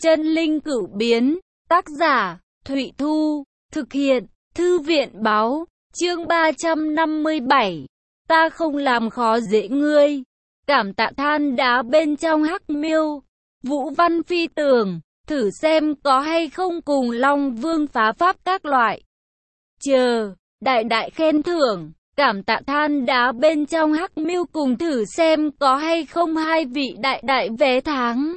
Chân linh cửu biến, tác giả, Thụy Thu, thực hiện, Thư viện báo, chương 357. Ta không làm khó dễ ngươi. Cảm tạ than đá bên trong hắc miêu. Vũ Văn Phi tưởng, thử xem có hay không cùng Long Vương phá pháp các loại. Chờ, đại đại khen thưởng. Cảm tạ than đá bên trong hắc miêu cùng thử xem có hay không hai vị đại đại vé tháng.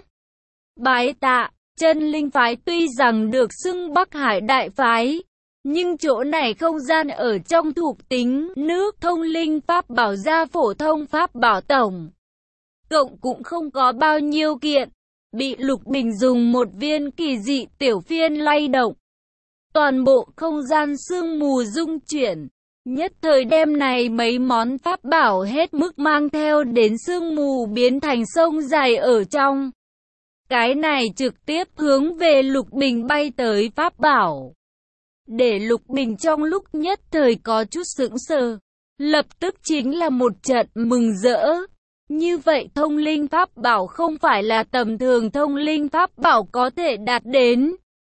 Bái tạ, chân linh phái tuy rằng được xưng Bắc Hải đại phái, nhưng chỗ này không gian ở trong thuộc tính nước thông linh pháp bảo gia phổ thông pháp bảo tổng. Cộng cũng không có bao nhiêu kiện, bị Lục Bình dùng một viên kỳ dị tiểu phiên lay động. Toàn bộ không gian sương mù rung chuyển. Nhất thời đêm này mấy món pháp bảo hết mức mang theo đến sương mù biến thành sông dài ở trong. Cái này trực tiếp hướng về Lục Bình bay tới pháp bảo. Để Lục Bình trong lúc nhất thời có chút sững sờ, lập tức chính là một trận mừng rỡ. Như vậy thông linh pháp bảo không phải là tầm thường thông linh pháp bảo có thể đạt đến.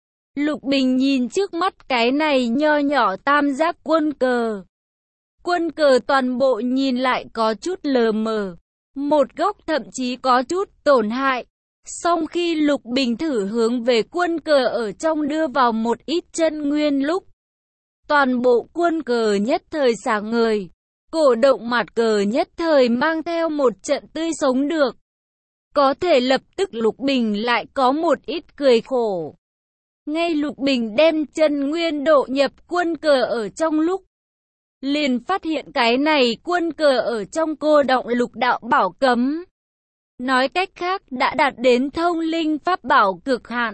Lục Bình nhìn trước mắt cái này nho nhỏ tam giác quân cờ. Quân cờ toàn bộ nhìn lại có chút lờ mờ, một góc thậm chí có chút tổn hại. Song khi Lục Bình thử hướng về quân cờ ở trong đưa vào một ít chân nguyên lúc, toàn bộ quân cờ nhất thời sáng ngời, cổ động mặt cờ nhất thời mang theo một trận tươi sống được. Có thể lập tức Lục Bình lại có một ít cười khổ. Ngay Lục Bình đem chân nguyên độ nhập quân cờ ở trong lúc, liền phát hiện cái này quân cờ ở trong cô động lục đạo bảo cấm. Nói cách khác đã đạt đến thông linh pháp bảo cực hạn.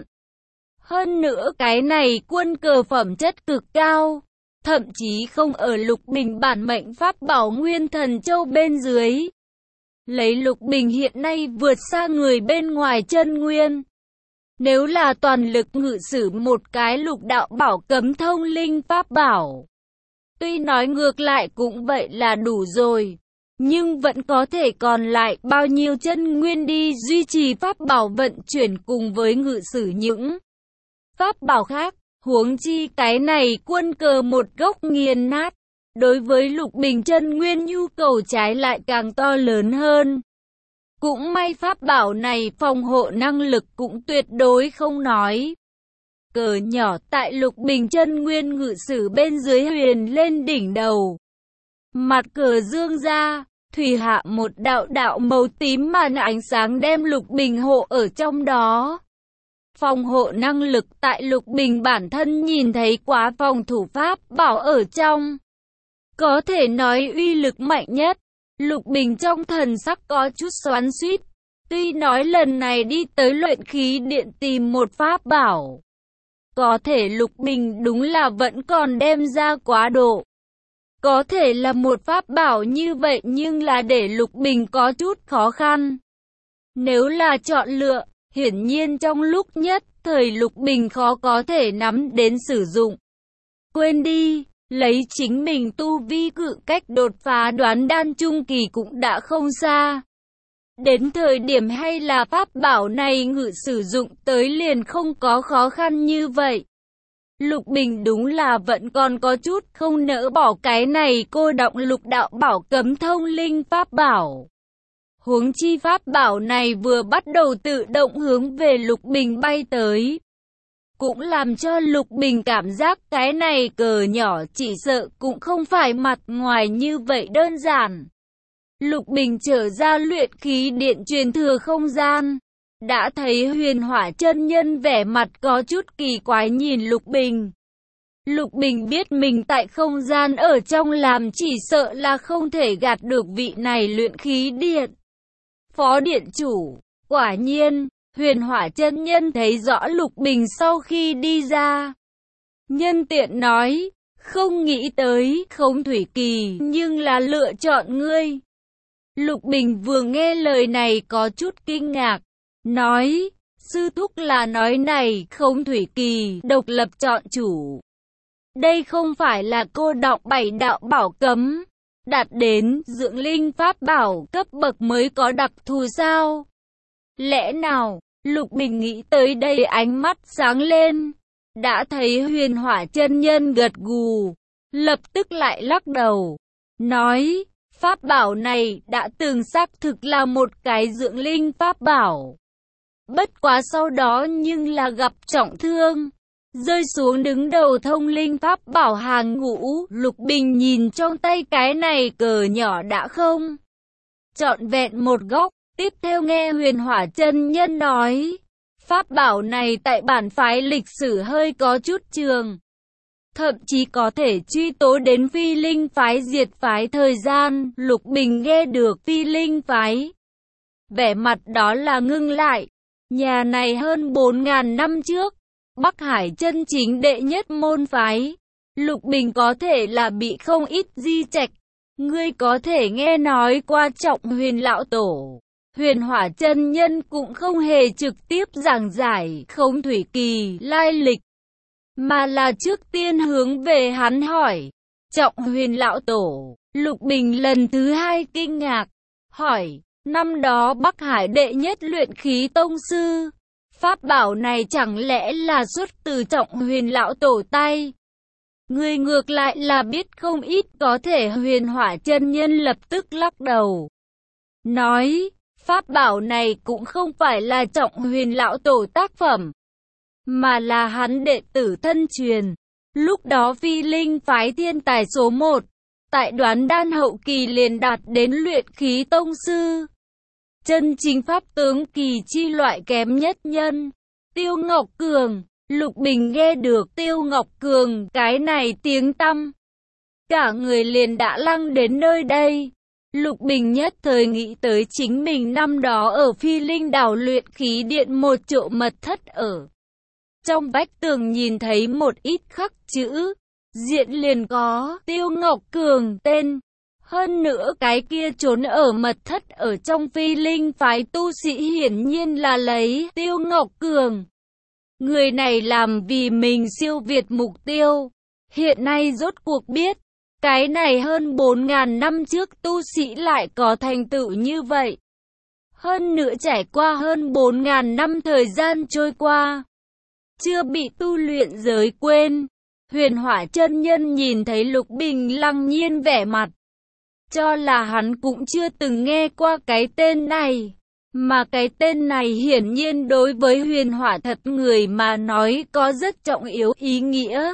Hơn nữa cái này quân cờ phẩm chất cực cao, thậm chí không ở Lục Bình bản mệnh pháp bảo Nguyên Thần Châu bên dưới. Lấy Lục Bình hiện nay vượt xa người bên ngoài chân nguyên. Nếu là toàn lực ngự sử một cái lục đạo bảo cấm thông linh pháp bảo, tuy nói ngược lại cũng vậy là đủ rồi, nhưng vẫn có thể còn lại bao nhiêu chân nguyên đi duy trì pháp bảo vận chuyển cùng với ngự sử những pháp bảo khác. Huống chi cái này quân cờ một gốc nghiền nát, đối với Lục Bình chân nguyên nhu cầu trái lại càng to lớn hơn. Cũng may pháp bảo này phòng hộ năng lực cũng tuyệt đối không nói. Cờ nhỏ tại Lục Bình chân nguyên ngự sử bên dưới huyền lên đỉnh đầu. Mặt cờ dương ra, thủy hạ một đạo đạo màu tím màn ánh sáng đem Lục Bình hộ ở trong đó. Phòng hộ năng lực tại Lục Bình bản thân nhìn thấy quá phòng thủ pháp bảo ở trong. Có thể nói uy lực mạnh nhất. Lục Bình trong thần sắc có chút xoắn xuýt. Tuy nói lần này đi tới luyện khí điện tìm một pháp bảo, có thể Lục Bình đúng là vẫn còn đem ra quá độ. Có thể là một pháp bảo như vậy nhưng là để Lục Bình có chút khó khăn. Nếu là chọn lựa, hiển nhiên trong lúc nhất thời Lục Bình khó có thể nắm đến sử dụng. Quên đi, lấy chính mình tu vi cự cách đột phá đoán đan trung kỳ cũng đã không xa. Đến thời điểm hay là pháp bảo này ngự sử dụng tới liền không có khó khăn như vậy. Lục Bình đúng là vẫn còn có chút không nỡ bỏ cái này cô động lục đạo bảo cấm thông linh pháp bảo. Huống chi pháp bảo này vừa bắt đầu tự động hướng về Lục Bình bay tới, cũng làm cho Lục Bình cảm giác cái này cờ nhỏ chỉ sợ cũng không phải mặt ngoài như vậy đơn giản. Lục Bình trở ra luyện khí điện truyền thừa không gian, đã thấy Huyền Hỏa chân nhân vẻ mặt có chút kỳ quái nhìn Lục Bình. Lục Bình biết mình tại không gian ở trong làm chỉ sợ là không thể gạt được vị này luyện khí điện phó điện chủ. Quả nhiên, Huyền Hỏa chân nhân thấy rõ Lục Bình sau khi đi ra. Nhân tiện nói, không nghĩ tới không thủy kỳ nhưng là lựa chọn ngươi. Lục Bình vừa nghe lời này có chút kinh ngạc, nói, sư thúc là nói này không thủy kỳ độc lập chọn chủ. Đây không phải là cô đọng 7 đạo bảo cấm, đạt đến dưỡng linh pháp bảo cấp bậc mới có đặc thù sao? Lẽ nào, Lục Bình nghĩ tới đây ánh mắt sáng lên. Đã thấy Huyền Hỏa chân nhân gật gù, lập tức lại lắc đầu, nói, pháp bảo này đã từng xác thực là một cái dưỡng linh pháp bảo. Bất quá sau đó nhưng là gặp trọng thương, rơi xuống đứng đầu thông linh pháp bảo hàng ngũ. Lục Bình nhìn trong tay cái này cờ nhỏ đã không trọn vẹn một góc. Tiếp theo nghe Huyền Hỏa chân nhân nói, pháp bảo này tại bản phái lịch sử hơi có chút trường, thậm chí có thể truy tố đến Phi Linh phái diệt phái thời gian. Lục Bình nghe được Phi Linh phái, vẻ mặt đó là ngưng lại. Nhà này hơn 4.000 năm trước, Bắc Hải chân chính đệ nhất môn phái. Lục Bình có thể là bị không ít di trạch. Ngươi có thể nghe nói qua Trọng Huyền lão tổ. Huyền Hỏa chân nhân cũng không hề trực tiếp giảng giải Khống Thủy Kỳ lai lịch, mà là trước tiên hướng về hắn hỏi. Trọng Huyền lão tổ. Lục Bình lần thứ hai kinh ngạc, hỏi, năm đó Bắc Hải đệ nhất luyện khí tông sư, pháp bảo này chẳng lẽ là xuất từ Trọng Huyền lão tổ tay? Người ngược lại là biết không ít. Có thể Huyền Hỏa chân nhân lập tức lắc đầu, nói, pháp bảo này cũng không phải là Trọng Huyền lão tổ tác phẩm, mà là hắn đệ tử thân truyền. Lúc đó Phi Linh phái thiên tài số 1, tại Đoán Đan hậu kỳ liền đạt đến luyện khí tông sư. Chân chính pháp tướng kỳ chi loại kém nhất nhân, Tiêu Ngọc Cường. Lục Bình nghe được Tiêu Ngọc Cường cái này tiếng tăm, cả người liền đã lăng đến nơi đây. Lục Bình nhất thời nghĩ tới chính mình năm đó ở Phi Linh đảo luyện khí điện một chỗ mật thất, ở trong vách tường nhìn thấy một ít khắc chữ, diện liền có Tiêu Ngọc Cường tên. Hơn nữa cái kia trốn ở mật thất ở trong Phi Linh phái tu sĩ hiển nhiên là lấy Tiêu Ngọc Cường. Người này làm vì mình siêu việt mục tiêu. Hiện nay rốt cuộc biết, cái này hơn 4.000 năm trước tu sĩ lại có thành tựu như vậy. Hơn nữa trải qua hơn 4.000 năm thời gian trôi qua, chưa bị tu luyện giới quên. Huyền Hỏa chân nhân nhìn thấy Lục Bình lăng nhiên vẻ mặt, cho là hắn cũng chưa từng nghe qua cái tên này. Mà cái tên này hiển nhiên đối với Huyền Hỏa thật người mà nói có rất trọng yếu ý nghĩa.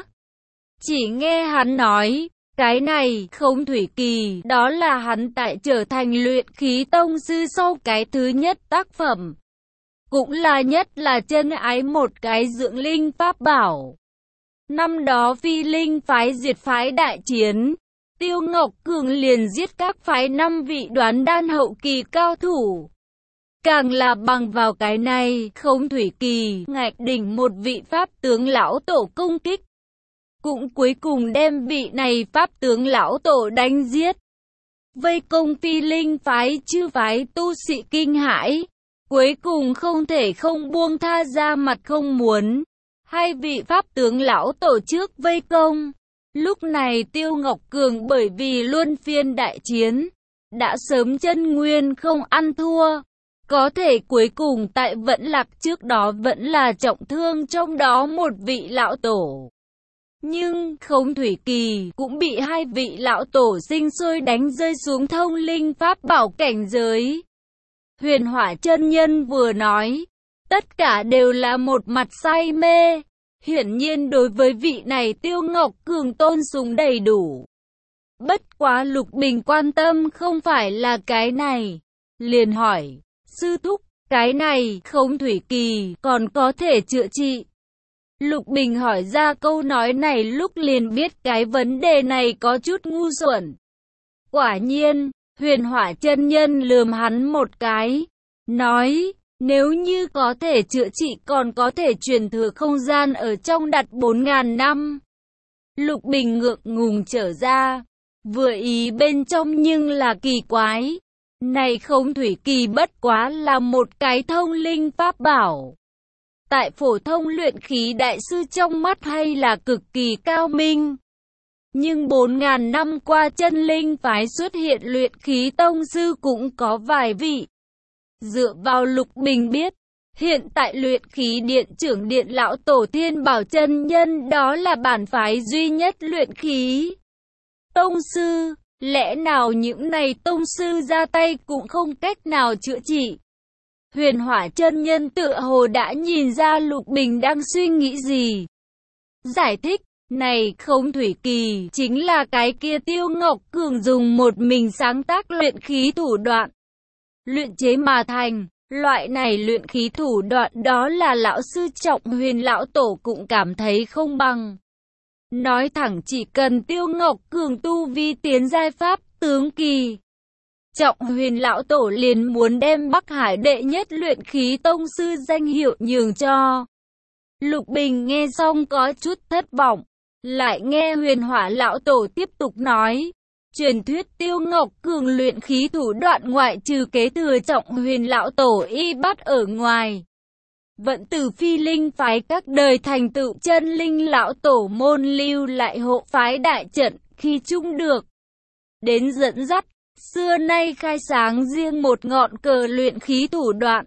Chỉ nghe hắn nói, cái này Khống Thủy Kỳ đó là hắn tại trở thành luyện khí tông sư sau cái thứ nhất tác phẩm, cũng là nhất là chân ái một cái dưỡng linh pháp bảo. Năm đó Phi Linh phái diệt phái đại chiến, Tiêu Ngọc Cường liền giết các phái 5 vị Đoán Đan hậu kỳ cao thủ. Càng là bằng vào cái này, Khống Thủy Kỳ ngạch đỉnh một vị pháp tướng lão tổ công kích, cũng cuối cùng đem vị này pháp tướng lão tổ đánh giết. Vây công Phi Linh phái chư phái tu sĩ kinh hãi, cuối cùng không thể không buông tha ra mặt không muốn. Hai vị pháp tướng lão tổ trước vây công. Lúc này Tiêu Ngọc Cường bởi vì luân phiên đại chiến, đã sớm chân nguyên không ăn thua. Có thể cuối cùng tại Vẫn Lạc trước đó vẫn là trọng thương trong đó một vị lão tổ. Nhưng Khống Thủy Kỳ cũng bị hai vị lão tổ sinh sôi đánh rơi xuống thông linh pháp bảo cảnh giới. Huyền Hỏa chân nhân vừa nói, tất cả đều là một mặt say mê. Hiển nhiên đối với vị này Tiêu Ngọc Cường tôn sùng đầy đủ. Bất quá Lục Bình quan tâm không phải là cái này. Liền hỏi, sư thúc, cái này Khống Thủy Kỳ còn có thể chữa trị? Lục Bình hỏi ra câu nói này lúc liền biết cái vấn đề này có chút ngu xuẩn. Quả nhiên, Huyền Hỏa chân nhân lườm hắn một cái, nói, nếu như có thể chữa trị còn có thể truyền thừa không gian ở trong đặt 4.000 năm. Lục Bình ngượng ngùng trở ra, vừa ý bên trong nhưng là kỳ quái. Này Khống Thủy Kỳ bất quá là một cái thông linh pháp bảo. Tại phổ thông luyện khí đại sư trong mắt hay là cực kỳ cao minh. Nhưng 4.000 năm qua chân linh phái xuất hiện luyện khí tông sư cũng có vài vị. Dựa vào Lục Bình biết, Hiện tại luyện khí điện trưởng điện lão tổ Thiên Bảo chân nhân đó là bản phái duy nhất luyện khí tông sư, lẽ nào những này tông sư ra tay cũng không cách nào chữa trị? Huyền Hỏa chân nhân tựa hồ đã nhìn ra Lục Bình đang suy nghĩ gì. Giải thích, này không Thủy Kỳ chính là cái kia Tiêu Ngọc Cường dùng một mình sáng tác luyện khí thủ đoạn, luyện chế mà thành. Loại này luyện khí thủ đoạn đó là lão sư Trọng Huyền lão tổ cũng cảm thấy không bằng. Nói thẳng chỉ cần Tiêu Ngọc Cường tu vi tiến giai pháp tướng kỳ, Trọng Huyền lão tổ liền muốn đem Bắc Hải đệ nhất luyện khí tông sư danh hiệu nhường cho. Lục Bình nghe xong có chút thất vọng, lại nghe Huyền Hỏa lão tổ tiếp tục nói. Truyền thuyết Tiêu Ngọc Cường luyện khí thủ đoạn ngoại trừ kế thừa Trọng Huyền lão tổ y bắt ở ngoài, vẫn từ Phi Linh phái các đời thành tựu chân linh lão tổ môn lưu lại hộ phái đại trận khi chung được đến dẫn dắt, xưa nay khai sáng riêng một ngọn cờ luyện khí thủ đoạn.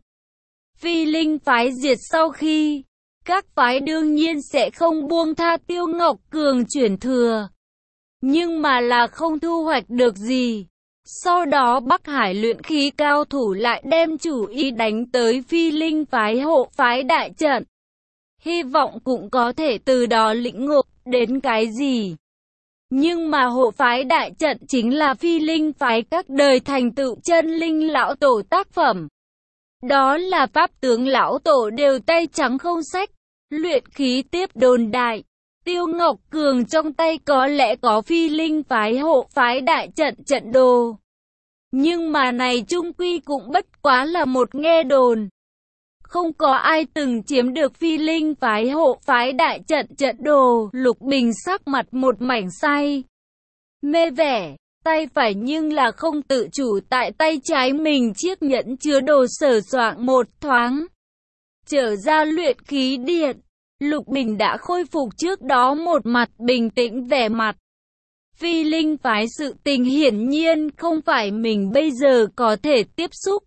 Phi Linh phái diệt sau khi, các phái đương nhiên sẽ không buông tha Tiêu Ngọc Cường chuyển thừa, nhưng mà là không thu hoạch được gì. Sau đó Bắc Hải luyện khí cao thủ lại đem chủ ý đánh tới Phi Linh phái hộ phái đại trận. Hy vọng cũng có thể từ đó lĩnh ngộ đến cái gì. Nhưng mà hộ phái đại trận chính là Phi Linh phái các đời thành tựu chân linh lão tổ tác phẩm. Đó là pháp tướng lão tổ đều tay trắng không sách, luyện khí tiếp đồn đại. Tiêu Ngọc Cường trong tay có lẽ có Phi Linh phái hộ phái đại trận trận đồ. Nhưng mà này chung quy cũng bất quá là một nghe đồn. Không có ai từng chiếm được Phi Linh phái hộ phái đại trận trận đồ. Lục Bình sắc mặt một mảnh say mê vẻ, tay phải nhưng là không tự chủ tại tay trái mình chiếc nhẫn chứa đồ sờ soạng một thoáng. Trở ra luyện khí điện, Lục Bình đã khôi phục trước đó một mặt bình tĩnh vẻ mặt. Phi Linh phái sự tình hiển nhiên không phải mình bây giờ có thể tiếp xúc.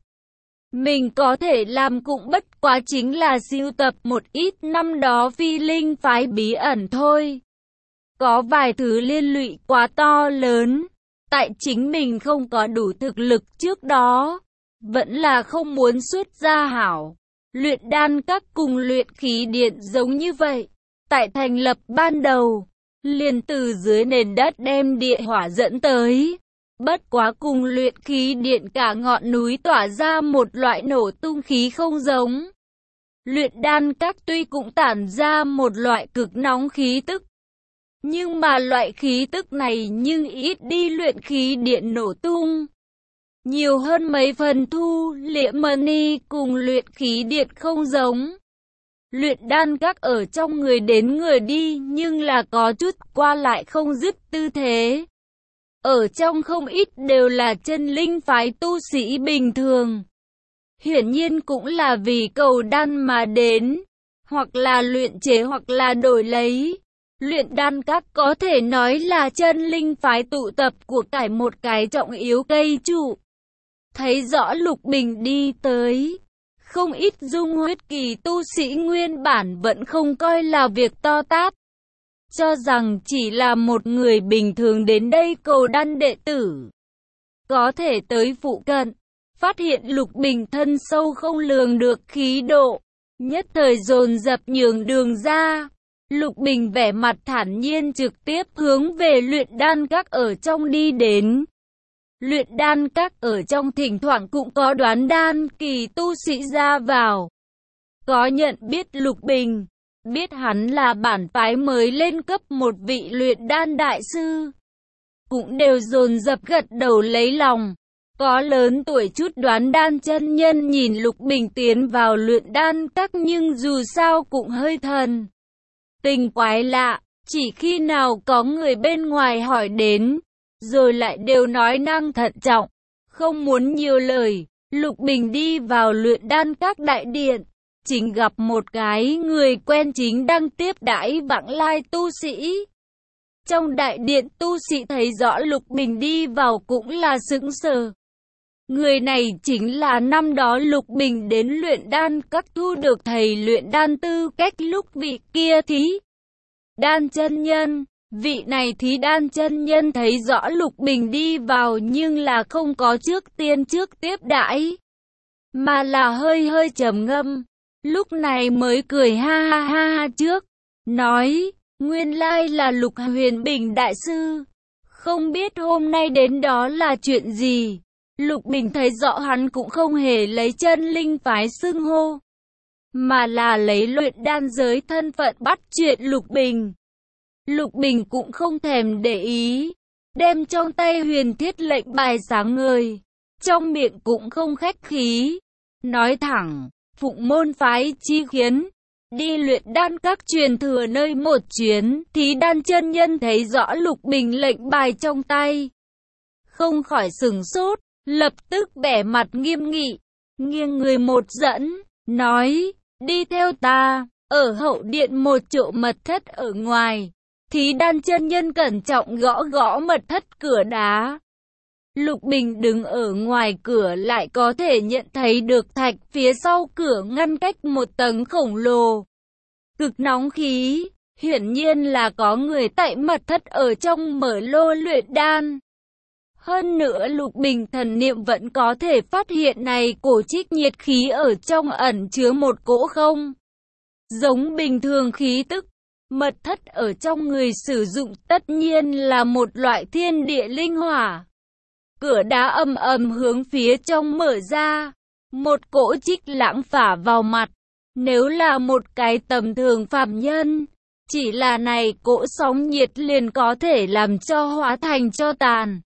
Mình có thể làm cũng bất quá chính là sưu tập một ít năm đó Phi Linh phái bí ẩn thôi. Có vài thứ liên lụy quá to lớn, tại chính mình không có đủ thực lực trước đó, vẫn là không muốn xuất ra hảo. Luyện đan các cùng luyện khí điện giống như vậy, tại thành lập ban đầu, liền từ dưới nền đất đem địa hỏa dẫn tới. Bất quá cùng luyện khí điện cả ngọn núi tỏa ra một loại nổ tung khí không giống. Luyện đan các tuy cũng tản ra một loại cực nóng khí tức, nhưng mà loại khí tức này nhưng ít đi luyện khí điện nổ tung. Nhiều hơn mấy phần thu liễm mani cùng luyện khí điện không giống. Luyện đan các ở trong người đến người đi nhưng là có chút qua lại không dứt tư thế. Ở trong không ít đều là chân linh phái tu sĩ bình thường. Hiển nhiên cũng là vì cầu đan mà đến, hoặc là luyện chế hoặc là đổi lấy. Luyện đan các có thể nói là chân linh phái tụ tập của cải một cái trọng yếu cây trụ. Thấy rõ Lục Bình đi tới, không ít dung huyết kỳ tu sĩ nguyên bản vẫn không coi là việc to tát, cho rằng chỉ là một người bình thường đến đây cầu đan đệ tử. Có thể tới phụ cận, phát hiện Lục Bình thân sâu không lường được khí độ, nhất thời dồn dập nhường đường ra. Lục Bình vẻ mặt thản nhiên trực tiếp hướng về luyện đan các ở trong đi đến. Luyện đan các ở trong thỉnh thoảng cũng có đoán đan kỳ tu sĩ ra vào. Có nhận biết Lục Bình, biết hắn là bản phái mới lên cấp một vị luyện đan đại sư, cũng đều dồn dập gật đầu lấy lòng. Có lớn tuổi chút đoán đan chân nhân nhìn Lục Bình tiến vào luyện đan các nhưng dù sao cũng hơi thần tình quái lạ, chỉ khi nào có người bên ngoài hỏi đến, rồi lại đều nói năng thận trọng, không muốn nhiều lời. Lục Bình đi vào luyện đan các đại điện, chính gặp một cái người quen chính đang tiếp đãi vãng lai tu sĩ. Trong đại điện tu sĩ thấy rõ Lục Bình đi vào cũng là sững sờ. Người này chính là năm đó Lục Bình đến luyện đan các thu được thầy luyện đan tư cách lúc vị kia thí đan chân nhân. Vị này thí đan chân nhân thấy rõ Lục Bình đi vào nhưng là không có trước tiếp đãi, mà là hơi hơi trầm ngâm. Lúc này mới cười ha ha ha trước, nói, nguyên lai là Lục Huyền Bình đại sư, không biết hôm nay đến đó là chuyện gì. Lục Bình thấy rõ hắn cũng không hề lấy chân linh phái xưng hô, mà là lấy luyện đan giới thân phận bắt chuyện Lục Bình. Lục Bình cũng không thèm để ý, đem trong tay huyền thiết lệnh bài sáng ngời, trong miệng cũng không khách khí, nói thẳng, Phụng môn phái chi khiến, đi luyện đan các truyền thừa nơi một chuyến. Thí đan chân nhân thấy rõ Lục Bình lệnh bài trong tay, không khỏi sửng sốt, lập tức vẻ mặt nghiêm nghị, nghiêng người một dẫn, nói, đi theo ta, ở hậu điện một chỗ mật thất ở ngoài. Thí đan chân nhân cẩn trọng gõ gõ mật thất cửa đá. Lục Bình đứng ở ngoài cửa lại có thể nhận thấy được thạch phía sau cửa ngăn cách một tầng khổng lồ, cực nóng khí, hiển nhiên là có người tại mật thất ở trong mở lô luyện đan. Hơn nữa Lục Bình thần niệm vẫn có thể phát hiện này cổ trích nhiệt khí ở trong ẩn chứa một cỗ không giống bình thường khí tức. Mật thất ở trong người sử dụng tất nhiên là một loại thiên địa linh hỏa. Cửa đá ầm ầm hướng phía trong mở ra, một cỗ trích lãng phả vào mặt. Nếu là một cái tầm thường phàm nhân, chỉ là này cỗ sóng nhiệt liền có thể làm cho hóa thành tro tàn.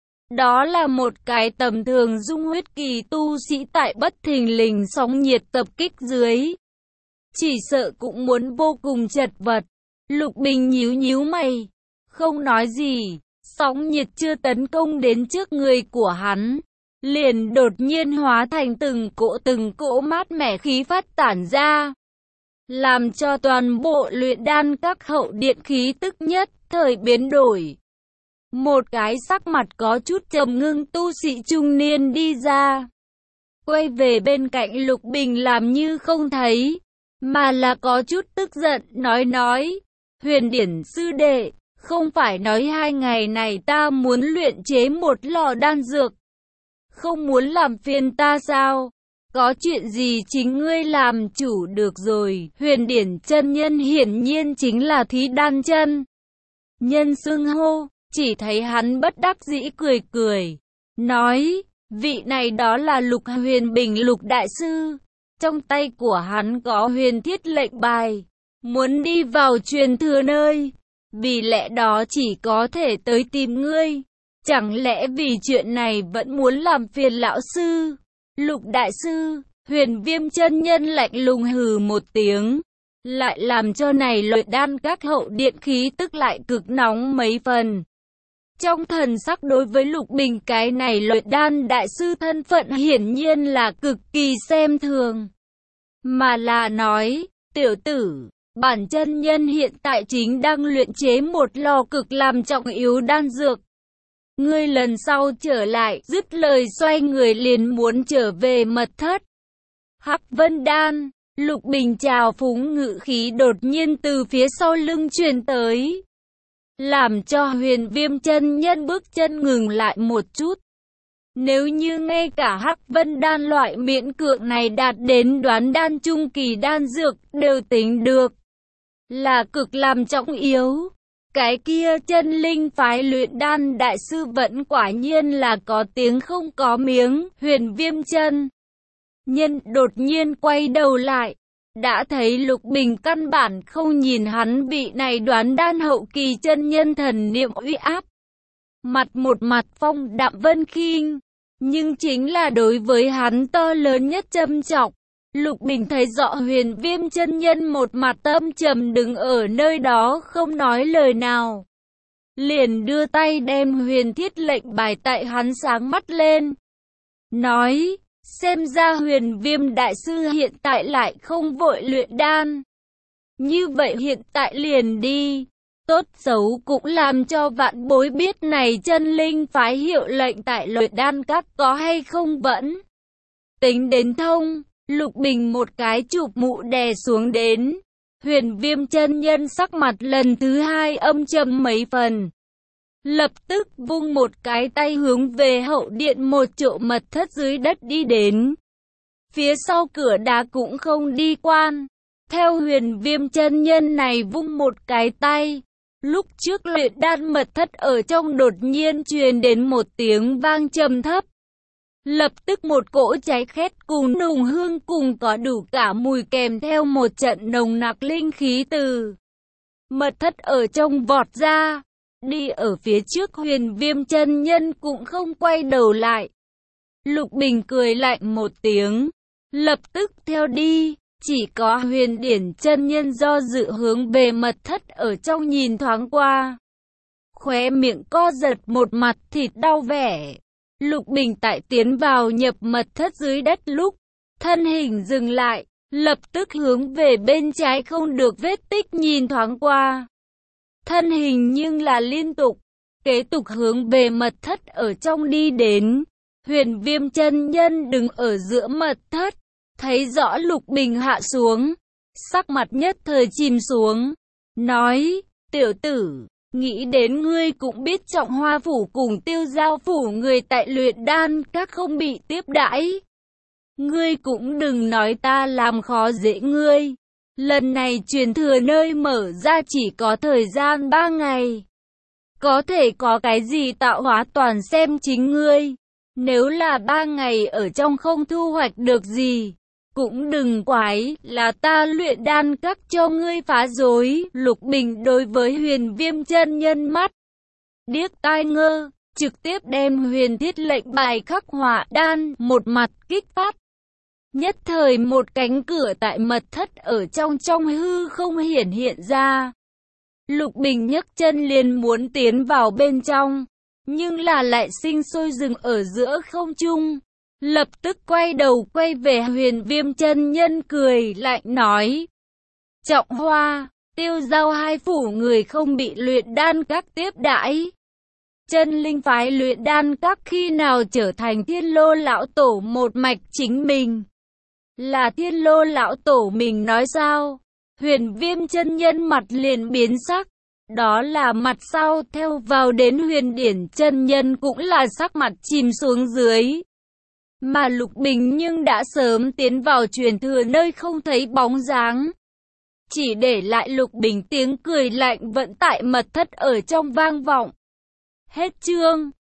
Đó là một cái tầm thường dung huyết kỳ tu sĩ tại bất thình lình sóng nhiệt tập kích dưới, chỉ sợ cũng muốn vô cùng chật vật. Lục Bình nhíu nhíu mày, không nói gì. Sóng nhiệt chưa tấn công đến trước người của hắn, liền đột nhiên hóa thành từng cỗ mát mẻ khí phát tản ra, làm cho toàn bộ luyện đan các hậu điện khí tức nhất thời biến đổi. Một cái sắc mặt có chút trầm ngưng tu sĩ trung niên đi ra, quay về bên cạnh Lục Bình làm như không thấy, mà là có chút tức giận nói, Huyền Điển sư đệ, không phải nói 2 ngày này ta muốn luyện chế một lò đan dược, không muốn làm phiền ta sao? Có chuyện gì chính ngươi làm chủ được rồi. Huyền Điển chân nhân hiển nhiên chính là thí đan chân nhân xưng hô, chỉ thấy hắn bất đắc dĩ cười, nói, vị này đó là Lục Huyền Bình Lục đại sư, trong tay của hắn có huyền thiết lệnh bài, muốn đi vào truyền thừa nơi, vì lẽ đó chỉ có thể tới tìm ngươi. Chẳng lẽ vì chuyện này vẫn muốn làm phiền lão sư? Lục đại sư, Huyền Viêm chân nhân lạnh lùng hừ một tiếng, lại làm cho này luyện đan các hậu điện khí tức lại cực nóng mấy phần. Trong thần sắc đối với Lục Bình cái này luyện đan đại sư thân phận hiển nhiên là cực kỳ xem thường, mà là nói, tiểu tử, bản chân nhân hiện tại chính đang luyện chế một lò cực làm trọng yếu đan dược. Ngươi lần sau trở lại, dứt lời xoay người liền muốn trở về mật thất. Hắc Vân Đan, Lục Bình trào phúng ngự khí đột nhiên từ phía sau lưng truyền tới, làm cho Huyền Viêm chân nhân bước chân ngừng lại một chút. Nếu như ngay cả Hắc Vân Đan loại miễn cưỡng này đạt đến đoán đan trung kỳ đan dược đều tính được là cực làm trọng yếu, cái kia chân linh phái luyện đan đại sư vẫn quả nhiên là có tiếng không có miếng. Huyền Viêm chân nhân đột nhiên quay đầu lại, đã thấy Lục Bình căn bản không nhìn hắn, vị này đoán đan hậu kỳ chân nhân thần niệm uy áp, một mặt phong đạm vân khinh, nhưng chính là đối với hắn to lớn nhất châm chọc. Lục Bình thấy rõ Huyền Viêm chân nhân một mặt tâm trầm đứng ở nơi đó không nói lời nào, liền đưa tay đem huyền thiết lệnh bài tại hắn sáng mắt lên, nói, xem ra Huyền Viêm đại sư hiện tại lại không vội luyện đan, như vậy hiện tại liền đi. tốt xấu cũng làm cho vạn bối biết này chân linh phái hiệu lệnh tại Luyện Đan Các có hay không vẫn. Tính đến thông, Lục Bình một cái chụp mũ đè xuống đến. Huyền Viêm chân nhân sắc mặt lần thứ hai âm trầm mấy phần. Lập tức vung một cái tay hướng về hậu điện một chỗ mật thất dưới đất đi đến. Phía sau cửa đá cũng không đi quan. Theo Huyền Viêm chân nhân này vung một cái tay. Lúc trước luyện đan mật thất ở trong đột nhiên truyền đến một tiếng vang trầm thấp. Lập tức một cỗ cháy khét cùng nùng hương cùng có đủ cả mùi kèm theo một trận nồng nặc linh khí từ mật thất ở trong vọt ra. Đi ở phía trước Huyền Viêm chân nhân cũng không quay đầu lại. Lục Bình cười lạnh một tiếng, lập tức theo đi. Chỉ có Huyền Điển chân nhân do dự hướng về mật thất ở trong nhìn thoáng qua. Khóe miệng co giật một mặt thịt đau vẻ. Lục Bình tại tiến vào nhập mật thất dưới đất lúc, thân hình dừng lại, lập tức hướng về bên trái không được vết tích nhìn thoáng qua. Thân hình nhưng là liên tục, kế tục hướng về mật thất ở trong đi đến. Huyền Viêm chân nhân đứng ở giữa mật thất, thấy rõ Lục Bình hạ xuống, sắc mặt nhất thời chìm xuống, nói, tiểu tử, nghĩ đến ngươi cũng biết Trọng Hoa phủ cùng Tiêu Giao phủ người tại Luyện Đan Các không bị tiếp đãi. Ngươi cũng đừng nói ta làm khó dễ ngươi. Lần này truyền thừa nơi mở ra chỉ có thời gian 3 ngày. Có thể có cái gì tạo hóa toàn xem chính ngươi. Nếu là 3 ngày ở trong không thu hoạch được gì, cũng đừng quái là ta Luyện Đan Các cho ngươi phá rối. Lục Bình đối với Huyền Viêm chân nhân mắt điếc tai ngơ, trực tiếp đem huyền thiết lệnh bài khắc hỏa đan một mặt kích phát. Nhất thời một cánh cửa tại mật thất ở trong hư không hiển hiện ra. Lục Bình nhấc chân liền muốn tiến vào bên trong, nhưng là lại sinh sôi dừng ở giữa không trung. Lập tức quay đầu quay về Huyền Viêm chân nhân cười lạnh nói. Trọng Hoa, Tiêu Giao hai phủ người không bị Luyện Đan Các tiếp đãi. Chân linh phái Luyện Đan Các khi nào trở thành Thiên Lô lão tổ một mạch chính mình? Là Thiên Lô lão tổ mình nói sao? Huyền Viêm chân nhân mặt liền biến sắc. Đó là mặt sau theo vào đến Huyền Điển chân nhân cũng là sắc mặt chìm xuống dưới. Mà Lục Bình nhưng đã sớm tiến vào truyền thừa nơi không thấy bóng dáng. Chỉ để lại Lục Bình tiếng cười lạnh vẫn tại mật thất ở trong vang vọng. Hết chương.